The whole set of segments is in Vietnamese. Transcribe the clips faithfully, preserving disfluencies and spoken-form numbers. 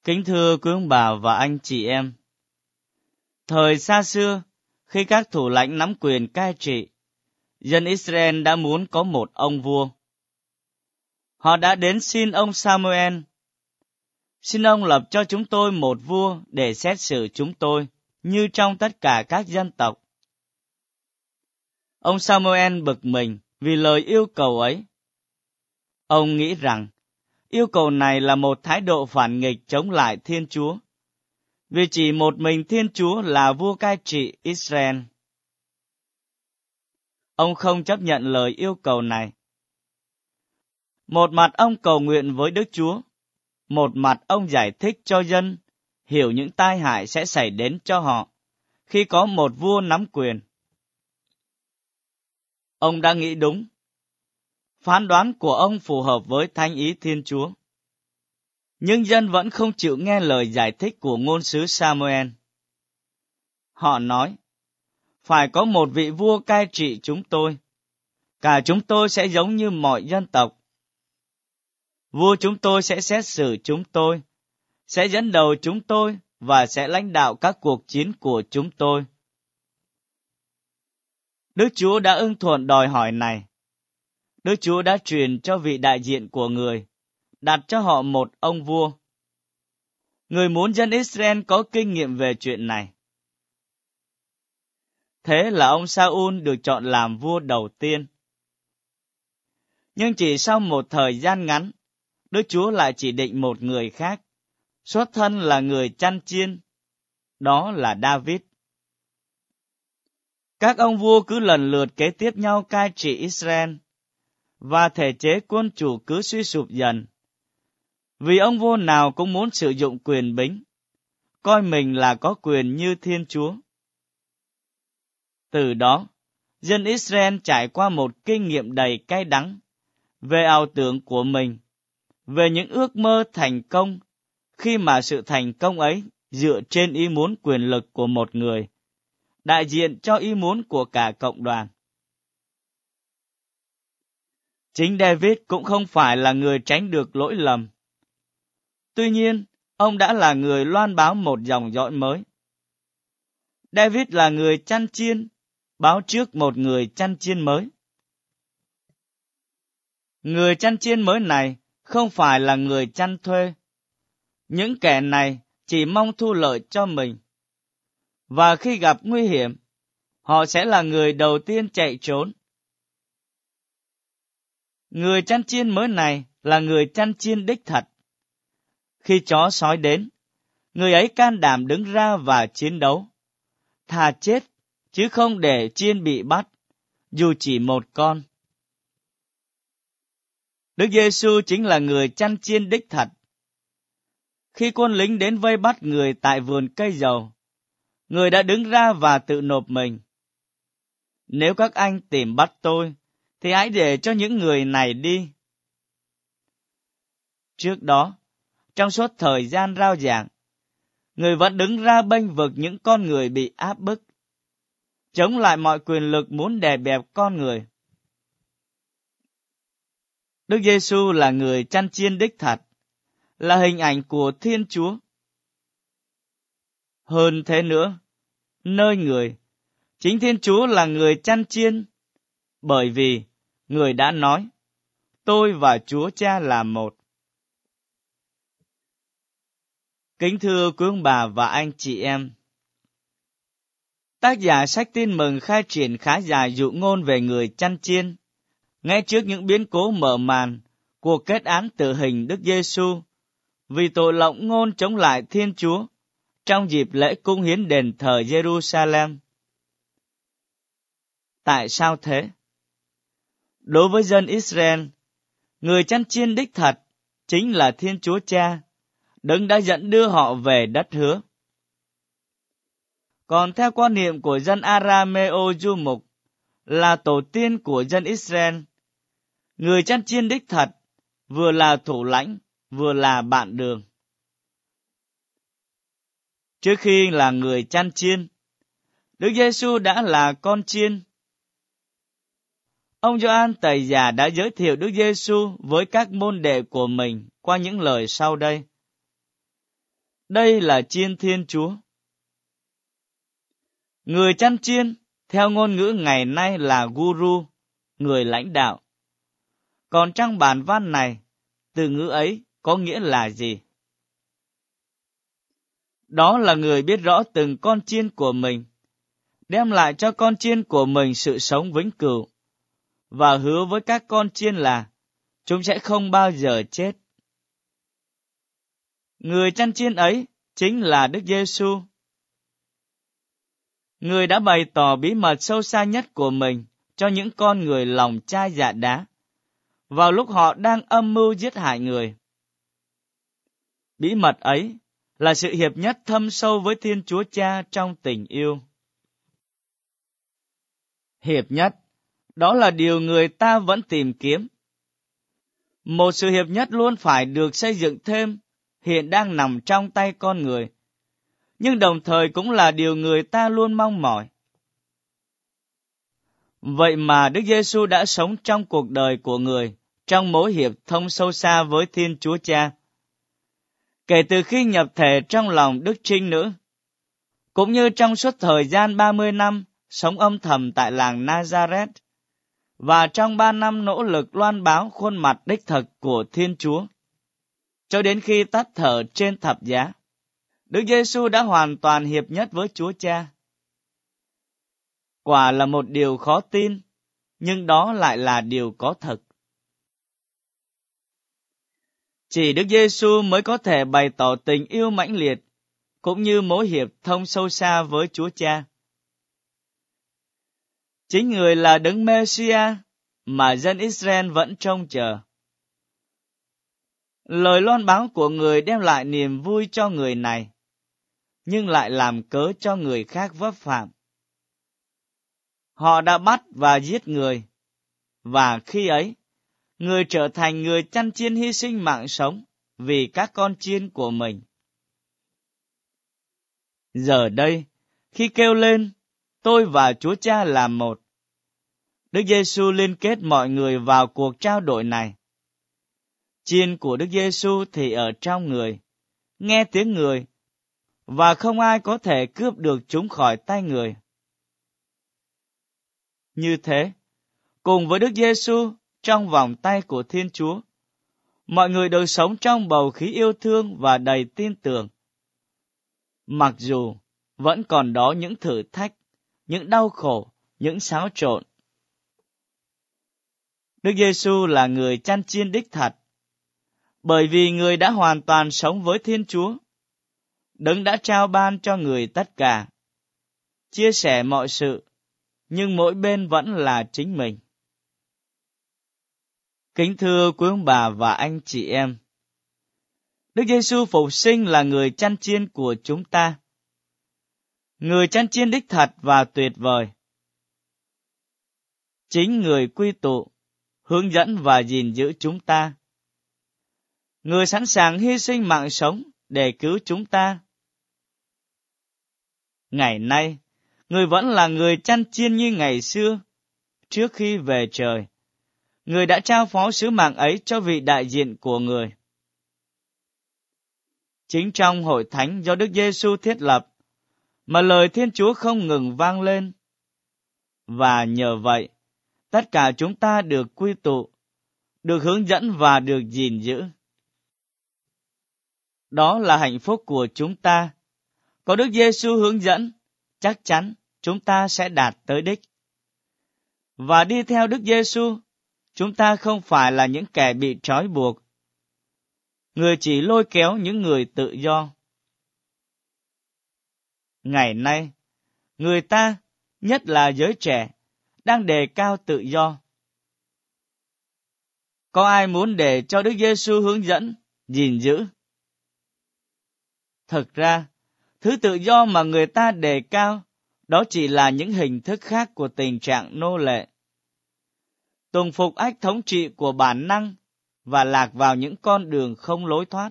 Kính thưa quý ông bà và anh chị em, thời xa xưa, khi các thủ lãnh nắm quyền cai trị, dân Israel đã muốn có một ông vua. Họ đã đến xin ông Samuel, xin ông lập cho chúng tôi một vua để xét xử chúng tôi, như trong tất cả các dân tộc. Ông Samuel bực mình vì lời yêu cầu ấy. Ông nghĩ rằng, yêu cầu này là một thái độ phản nghịch chống lại Thiên Chúa, vì chỉ một mình Thiên Chúa là vua cai trị Israel. Ông không chấp nhận lời yêu cầu này. Một mặt ông cầu nguyện với Đức Chúa, một mặt ông giải thích cho dân hiểu những tai hại sẽ xảy đến cho họ khi có một vua nắm quyền. Ông đã nghĩ đúng. Phán đoán của ông phù hợp với thánh ý Thiên Chúa. Nhưng dân vẫn không chịu nghe lời giải thích của ngôn sứ Samuel. Họ nói, phải có một vị vua cai trị chúng tôi. Cả chúng tôi sẽ giống như mọi dân tộc. Vua chúng tôi sẽ xét xử chúng tôi, sẽ dẫn đầu chúng tôi và sẽ lãnh đạo các cuộc chiến của chúng tôi. Đức Chúa đã ưng thuận đòi hỏi này. Đức Chúa đã truyền cho vị đại diện của người, đặt cho họ một ông vua. Người muốn dân Israel có kinh nghiệm về chuyện này. Thế là ông Sa-ul được chọn làm vua đầu tiên. Nhưng chỉ sau một thời gian ngắn, Đức Chúa lại chỉ định một người khác, xuất thân là người chăn chiên, đó là David. Các ông vua cứ lần lượt kế tiếp nhau cai trị Israel, và thể chế quân chủ cứ suy sụp dần. Vì ông vua nào cũng muốn sử dụng quyền bính, coi mình là có quyền như Thiên Chúa. Từ đó, dân Israel trải qua một kinh nghiệm đầy cay đắng về ảo tưởng của mình, về những ước mơ thành công, khi mà sự thành công ấy dựa trên ý muốn quyền lực của một người, đại diện cho ý muốn của cả cộng đoàn. Chính David cũng không phải là người tránh được lỗi lầm. Tuy nhiên, ông đã là người loan báo một dòng dõi mới. David là người chăn chiên, báo trước một người chăn chiên mới. Người chăn chiên mới này không phải là người chăn thuê. Những kẻ này chỉ mong thu lợi cho mình. Và khi gặp nguy hiểm, họ sẽ là người đầu tiên chạy trốn. Người chăn chiên mới này là người chăn chiên đích thật. Khi chó sói đến, người ấy can đảm đứng ra và chiến đấu. Thà chết, chứ không để chiên bị bắt, dù chỉ một con. Đức Giê-xu chính là người chăn chiên đích thật. Khi quân lính đến vây bắt người tại vườn cây dầu, người đã đứng ra và tự nộp mình. Nếu các anh tìm bắt tôi, thì hãy để cho những người này đi. Trước đó, trong suốt thời gian rao giảng, người vẫn đứng ra bênh vực những con người bị áp bức, chống lại mọi quyền lực muốn đè bẹp con người. Đức Giê-xu là người chăn chiên đích thật, là hình ảnh của Thiên Chúa. Hơn thế nữa, nơi người, chính Thiên Chúa là người chăn chiên, bởi vì người đã nói, tôi và Chúa Cha là một. Kính thưa quý ông bà và anh chị em, tác giả sách Tin Mừng khai triển khá dài dụ ngôn về người chăn chiên, ngay trước những biến cố mở màn cuộc kết án tử hình Đức Giê-xu vì tội lộng ngôn chống lại Thiên Chúa trong dịp lễ cúng hiến đền thờ Jerusalem. Tại sao thế? Đối với dân Israel, người chăn chiên đích thật chính là Thiên Chúa Cha, Đấng đã dẫn đưa họ về đất hứa. Còn theo quan niệm của dân Arameo du mục, là tổ tiên của dân Israel, người chăn chiên đích thật vừa là thủ lãnh, vừa là bạn đường. Trước khi là người chăn chiên, Đức Giê-xu đã là con chiên. Ông Gioan Tẩy Giả đã giới thiệu Đức Giê-xu với các môn đệ của mình qua những lời sau đây. đây là chiên Thiên Chúa. Người chăn chiên, theo ngôn ngữ ngày nay là guru, người lãnh đạo. Còn trong bản văn này, từ ngữ ấy có nghĩa là gì? Đó là người biết rõ từng con chiên của mình, đem lại cho con chiên của mình sự sống vĩnh cửu, và hứa với các con chiên là chúng sẽ không bao giờ chết. Người chăn chiên ấy chính là Đức Giêsu, người đã bày tỏ bí mật sâu xa nhất của mình cho những con người lòng chai dạ đá, vào lúc họ đang âm mưu giết hại người. Bí mật ấy là sự hiệp nhất thâm sâu với Thiên Chúa Cha trong tình yêu. Hiệp nhất, đó là điều người ta vẫn tìm kiếm. Một sự hiệp nhất luôn phải được xây dựng thêm, hiện đang nằm trong tay con người, nhưng đồng thời cũng là điều người ta luôn mong mỏi. Vậy mà Đức Giêsu đã sống trong cuộc đời của người, trong mối hiệp thông sâu xa với Thiên Chúa Cha. Kể từ khi nhập thể trong lòng Đức Trinh Nữ, cũng như trong suốt thời gian ba mươi năm sống âm thầm tại làng Nazareth, và trong ba năm nỗ lực loan báo khuôn mặt đích thực của Thiên Chúa, cho đến khi tắt thở trên thập giá, Đức Giêsu đã hoàn toàn hiệp nhất với Chúa Cha. Quả là một điều khó tin, nhưng đó lại là điều có thật. Chỉ Đức Giêsu mới có thể bày tỏ tình yêu mãnh liệt, cũng như mối hiệp thông sâu xa với Chúa Cha. Chính người là Đấng Mê-si-a mà dân Israel vẫn trông chờ. Lời loan báo của người đem lại niềm vui cho người này, nhưng lại làm cớ cho người khác vấp phạm. Họ đã bắt và giết người, và khi ấy, người trở thành người chăn chiên hy sinh mạng sống vì các con chiên của mình. Giờ đây, khi kêu lên, tôi và Chúa Cha là một, Đức Giêsu liên kết mọi người vào cuộc trao đổi này. Chiên của Đức Giêsu thì ở trong người, nghe tiếng người, và không ai có thể cướp được chúng khỏi tay người. Như thế, cùng với Đức Giêsu trong vòng tay của Thiên Chúa, mọi người đều sống trong bầu khí yêu thương và đầy tin tưởng. Mặc dù vẫn còn đó những thử thách, những đau khổ, những xáo trộn. Đức Giêsu là người chăn chiên đích thật, bởi vì người đã hoàn toàn sống với Thiên Chúa. Đấng đã trao ban cho người tất cả, chia sẻ mọi sự, nhưng mỗi bên vẫn là chính mình. Kính thưa quý ông bà và anh chị em, Đức Giêsu phục sinh là người chăn chiên của chúng ta, người chăn chiên đích thật và tuyệt vời. Chính người quy tụ, hướng dẫn và gìn giữ chúng ta. Người sẵn sàng hy sinh mạng sống để cứu chúng ta. Ngày nay, người vẫn là người chăn chiên như ngày xưa, trước khi về trời. Người đã trao phó sứ mạng ấy cho vị đại diện của người. Chính trong hội thánh do Đức Giêsu thiết lập, mà lời Thiên Chúa không ngừng vang lên. Và nhờ vậy, tất cả chúng ta được quy tụ, được hướng dẫn và được gìn giữ. Đó là hạnh phúc của chúng ta. Có Đức Giêsu hướng dẫn, chắc chắn chúng ta sẽ đạt tới đích. Và đi theo Đức Giêsu, chúng ta không phải là những kẻ bị trói buộc. Người chỉ lôi kéo những người tự do. Ngày nay, người ta, nhất là giới trẻ, đang đề cao tự do. Có ai muốn để cho Đức Giêsu hướng dẫn, gìn giữ? Thực ra, thứ tự do mà người ta đề cao, đó chỉ là những hình thức khác của tình trạng nô lệ. Tùng phục ách thống trị của bản năng và lạc vào những con đường không lối thoát.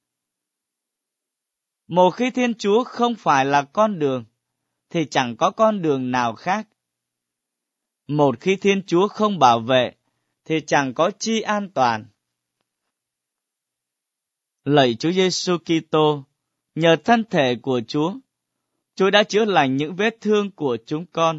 Một khi Thiên Chúa không phải là con đường, thì chẳng có con đường nào khác. Một khi Thiên Chúa không bảo vệ, thì chẳng có chi an toàn. Lạy Chúa Giêsu Kitô, Nhờ thân thể của Chúa, Chúa đã chữa lành những vết thương của chúng con.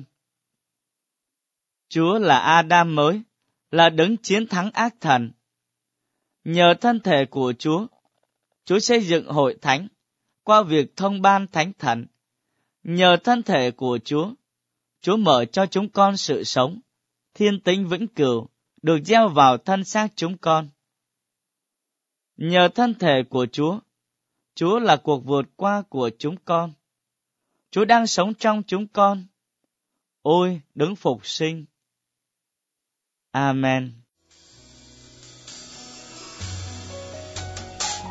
Chúa là Adam mới, là đấng chiến thắng ác thần. Nhờ thân thể của Chúa, Chúa xây dựng hội thánh qua việc thông ban thánh thần. Nhờ thân thể của Chúa, Chúa mở cho chúng con sự sống, thiên tính vĩnh cửu, được gieo vào thân xác chúng con. Nhờ thân thể của Chúa, Chúa là cuộc vượt qua của chúng con. Chúa đang sống trong chúng con. Ôi, đấng phục sinh! Amen.